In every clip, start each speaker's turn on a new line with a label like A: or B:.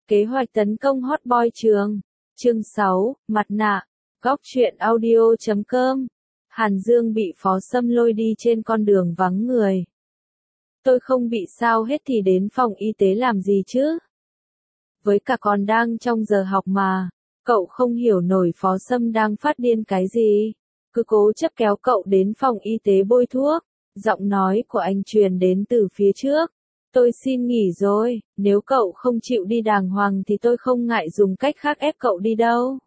A: Kế hoạch tấn công hot boy trường. Chương 6, mặt nạ. Góc truyện audio.com. Hàn Dương bị Phó Sâm lôi đi trên con đường vắng người. Tôi không bị sao hết thì đến phòng y tế làm gì chứ? Với cả còn đang trong giờ học mà. Cậu không hiểu nổi Phó Sâm đang phát điên cái gì. Cứ cố chấp kéo cậu đến phòng y tế bôi thuốc. Giọng nói của anh truyền đến từ phía trước. Tôi xin nghỉ rồi, nếu cậu không chịu đi đàng hoàng thì tôi không ngại dùng cách khác ép cậu đi đâu.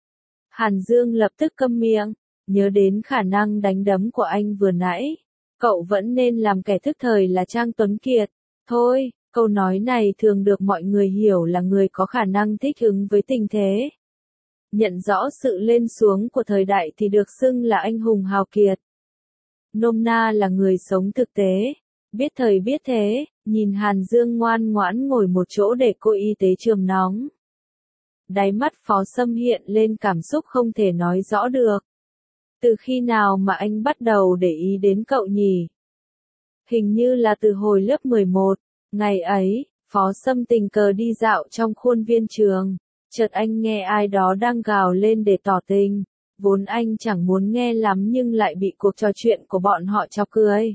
A: Hàn Dương lập tức câm miệng, nhớ đến khả năng đánh đấm của anh vừa nãy. Cậu vẫn nên làm kẻ thức thời là Trang Tuấn Kiệt. Thôi, câu nói này thường được mọi người hiểu là người có khả năng thích ứng với tình thế. Nhận rõ sự lên xuống của thời đại thì được xưng là anh hùng hào kiệt. Nôm na là người sống thực tế. Biết thời biết thế, nhìn Hàn Dương ngoan ngoãn ngồi một chỗ để cô y tế chườm nóng. Đáy mắt Phó Sâm hiện lên cảm xúc không thể nói rõ được. Từ khi nào mà anh bắt đầu để ý đến cậu nhỉ? Hình như là từ hồi lớp 11, ngày ấy, Phó Sâm tình cờ đi dạo trong khuôn viên trường, chợt anh nghe ai đó đang gào lên để tỏ tình, vốn anh chẳng muốn nghe lắm nhưng lại bị cuộc trò chuyện của bọn họ chọc cười.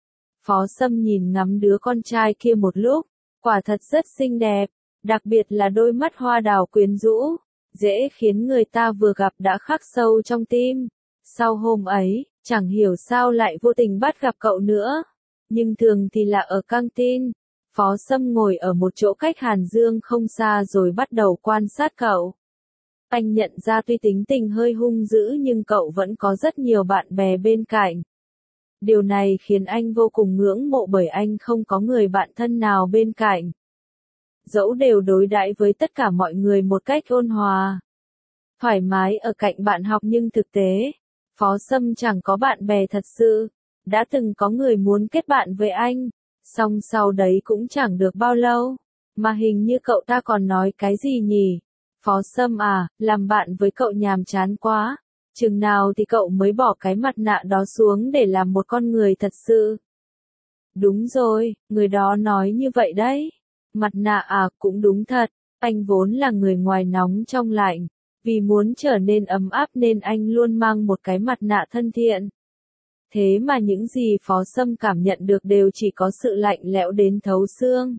A: Phó Sâm nhìn ngắm đứa con trai kia một lúc, quả thật rất xinh đẹp, đặc biệt là đôi mắt hoa đào quyến rũ, dễ khiến người ta vừa gặp đã khắc sâu trong tim. Sau hôm ấy, chẳng hiểu sao lại vô tình bắt gặp cậu nữa, nhưng thường thì là ở căng tin. Phó Sâm ngồi ở một chỗ cách Hàn Dương không xa rồi bắt đầu quan sát cậu. Anh nhận ra tuy tính tình hơi hung dữ nhưng cậu vẫn có rất nhiều bạn bè bên cạnh. Điều này khiến anh vô cùng ngưỡng mộ bởi anh không có người bạn thân nào bên cạnh. Dẫu đều đối đãi với tất cả mọi người một cách ôn hòa, thoải mái ở cạnh bạn học nhưng thực tế, Phó Sâm chẳng có bạn bè thật sự. Đã từng có người muốn kết bạn với anh, song sau đấy cũng chẳng được bao lâu. Mà hình như cậu ta còn nói cái gì nhỉ? Phó Sâm à, làm bạn với cậu nhàm chán quá. Chừng nào thì cậu mới bỏ cái mặt nạ đó xuống để làm một con người thật sự? Đúng rồi, người đó nói như vậy đấy. Mặt nạ à, cũng đúng thật. Anh vốn là người ngoài nóng trong lạnh. Vì muốn trở nên ấm áp nên anh luôn mang một cái mặt nạ thân thiện. Thế mà những gì Phó Sâm cảm nhận được đều chỉ có sự lạnh lẽo đến thấu xương.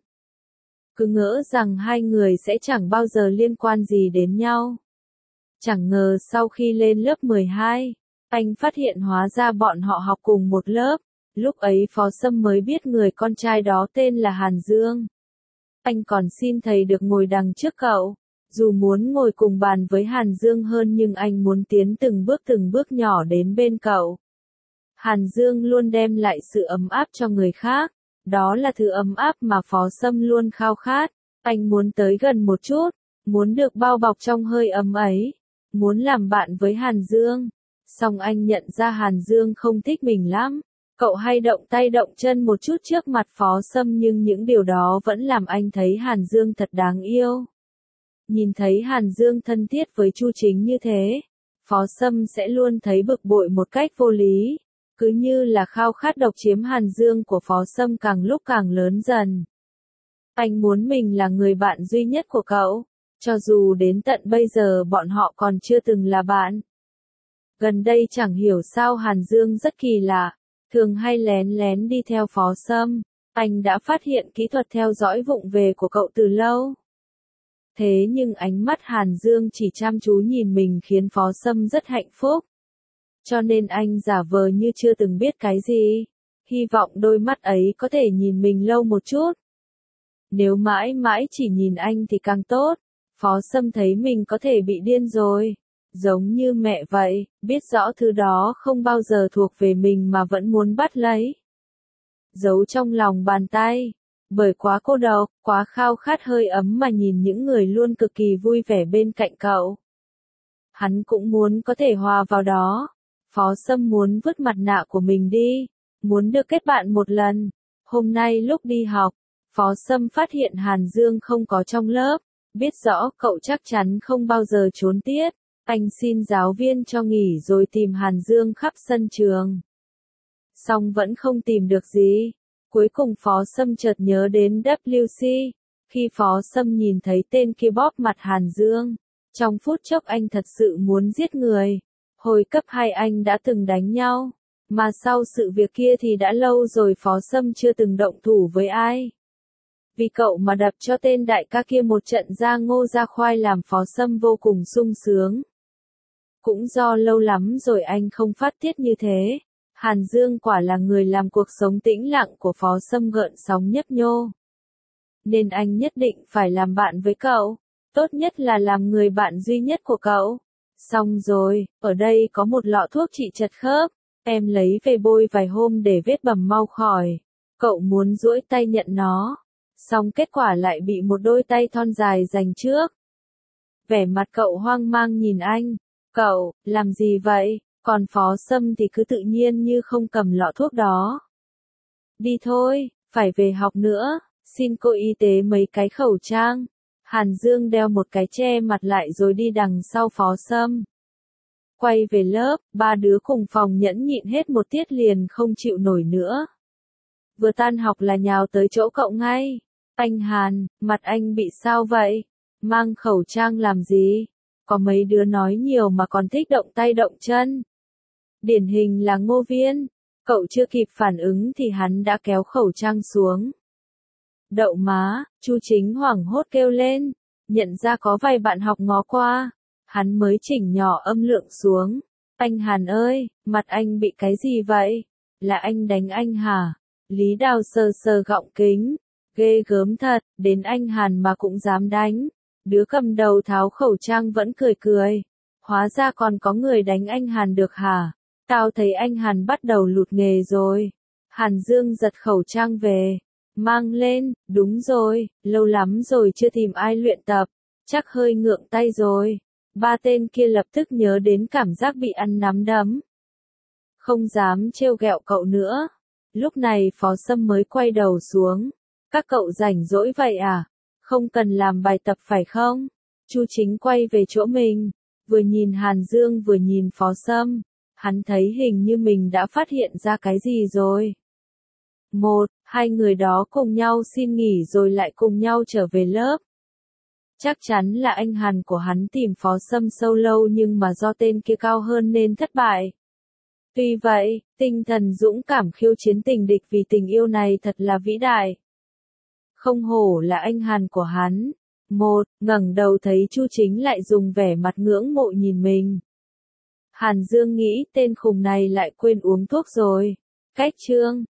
A: Cứ ngỡ rằng hai người sẽ chẳng bao giờ liên quan gì đến nhau. Chẳng ngờ sau khi lên lớp 12, anh phát hiện hóa ra bọn họ học cùng một lớp. Lúc ấy Phó Sâm mới biết người con trai đó tên là Hàn Dương. Anh còn xin thầy được ngồi đằng trước cậu. Dù muốn ngồi cùng bàn với Hàn Dương hơn nhưng anh muốn tiến từng bước nhỏ đến bên cậu. Hàn Dương luôn đem lại sự ấm áp cho người khác. Đó là thứ ấm áp mà Phó Sâm luôn khao khát. Anh muốn tới gần một chút, muốn được bao bọc trong hơi ấm ấy, muốn làm bạn với Hàn Dương. Song anh nhận ra Hàn Dương không thích mình lắm. Cậu hay động tay động chân một chút trước mặt Phó Sâm nhưng những điều đó vẫn làm anh thấy Hàn Dương thật đáng yêu. Nhìn thấy Hàn Dương thân thiết với Chu Chính như thế, Phó Sâm sẽ luôn thấy bực bội một cách vô lý. Cứ như là khao khát độc chiếm Hàn Dương của Phó Sâm càng lúc càng lớn dần. Anh muốn mình là người bạn duy nhất của cậu, cho dù đến tận bây giờ bọn họ còn chưa từng là bạn. Gần đây chẳng hiểu sao Hàn Dương rất kỳ lạ, thường hay lén lén đi theo Phó Sâm. Anh đã phát hiện kỹ thuật theo dõi vụng về của cậu từ lâu. Thế nhưng ánh mắt Hàn Dương chỉ chăm chú nhìn mình khiến Phó Sâm rất hạnh phúc. Cho nên anh giả vờ như chưa từng biết cái gì. Hy vọng đôi mắt ấy có thể nhìn mình lâu một chút. Nếu mãi mãi chỉ nhìn anh thì càng tốt. Phó Sâm thấy mình có thể bị điên rồi. Giống như mẹ vậy, biết rõ thứ đó không bao giờ thuộc về mình mà vẫn muốn bắt lấy. Giấu trong lòng bàn tay. Bởi quá cô độc, quá khao khát hơi ấm mà nhìn những người luôn cực kỳ vui vẻ bên cạnh cậu. Hắn cũng muốn có thể hòa vào đó. Phó Sâm muốn vứt mặt nạ của mình đi, muốn được kết bạn một lần. Hôm nay lúc đi học, Phó Sâm phát hiện Hàn Dương không có trong lớp, biết rõ cậu chắc chắn không bao giờ trốn tiết. Anh xin giáo viên cho nghỉ rồi tìm Hàn Dương khắp sân trường. Song vẫn không tìm được gì. Cuối cùng Phó Sâm chợt nhớ đến WC. Khi Phó Sâm nhìn thấy tên kia bóp mặt Hàn Dương, trong phút chốc anh thật sự muốn giết người. Hồi cấp 2 anh đã từng đánh nhau, mà sau sự việc kia thì đã lâu rồi Phó Sâm chưa từng động thủ với ai. Vì cậu mà đập cho tên đại ca kia một trận ra ngô ra khoai làm Phó Sâm vô cùng sung sướng. Cũng do lâu lắm rồi anh không phát tiết như thế. Hàn Dương quả là người làm cuộc sống tĩnh lặng của Phó Sâm gợn sóng nhấp nhô. Nên anh nhất định phải làm bạn với cậu. Tốt nhất là làm người bạn duy nhất của cậu. Xong rồi, ở đây có một lọ thuốc trị chật khớp. Em lấy về bôi vài hôm để vết bầm mau khỏi. Cậu muốn duỗi tay nhận nó. Xong kết quả lại bị một đôi tay thon dài giành trước. Vẻ mặt cậu hoang mang nhìn anh. Cậu, làm gì vậy? Còn Phó Sâm thì cứ tự nhiên như không cầm lọ thuốc đó. Đi thôi, phải về học nữa. Xin cô y tế mấy cái khẩu trang. Hàn Dương đeo một cái che mặt lại rồi đi đằng sau Phó Sâm. Quay về lớp, ba đứa cùng phòng nhẫn nhịn hết một tiết liền không chịu nổi nữa. Vừa tan học là nhào tới chỗ cậu ngay. Anh Hàn, mặt anh bị sao vậy? Mang khẩu trang làm gì? Có mấy đứa nói nhiều mà còn thích động tay động chân. Điển hình là Ngô Viên. Cậu chưa kịp phản ứng thì hắn đã kéo khẩu trang xuống. Đậu má, Chu Chính hoảng hốt kêu lên. Nhận ra có vài bạn học ngó qua. Hắn mới chỉnh nhỏ âm lượng xuống. Anh Hàn ơi, mặt anh bị cái gì vậy? Là anh đánh anh hả? Lý Đào sờ sờ gọng kính. Ghê gớm thật, đến anh Hàn mà cũng dám đánh. Đứa cầm đầu tháo khẩu trang vẫn cười cười. Hóa ra còn có người đánh anh Hàn được hả? Tao thấy anh Hàn bắt đầu lụt nghề rồi. Hàn Dương giật khẩu trang về. Mang lên, đúng rồi, lâu lắm rồi chưa tìm ai luyện tập. Chắc hơi ngượng tay rồi. Ba tên kia lập tức nhớ đến cảm giác bị ăn nắm đấm. Không dám trêu ghẹo cậu nữa. Lúc này Phó Sâm mới quay đầu xuống. Các cậu rảnh rỗi vậy à? Không cần làm bài tập phải không? Chu Chính quay về chỗ mình. Vừa nhìn Hàn Dương vừa nhìn Phó Sâm. Hắn thấy hình như mình đã phát hiện ra cái gì rồi. Hai người đó cùng nhau xin nghỉ rồi lại cùng nhau trở về lớp. Chắc chắn là anh Hàn của hắn tìm Phó Sâm sâu lâu nhưng mà do tên kia cao hơn nên thất bại. Tuy vậy, tinh thần dũng cảm khiêu chiến tình địch vì tình yêu này thật là vĩ đại. Không hổ là anh Hàn của hắn. Ngẩng đầu thấy Chu Chính lại dùng vẻ mặt ngưỡng mộ nhìn mình. Hàn Dương nghĩ tên khùng này lại quên uống thuốc rồi. Cách chương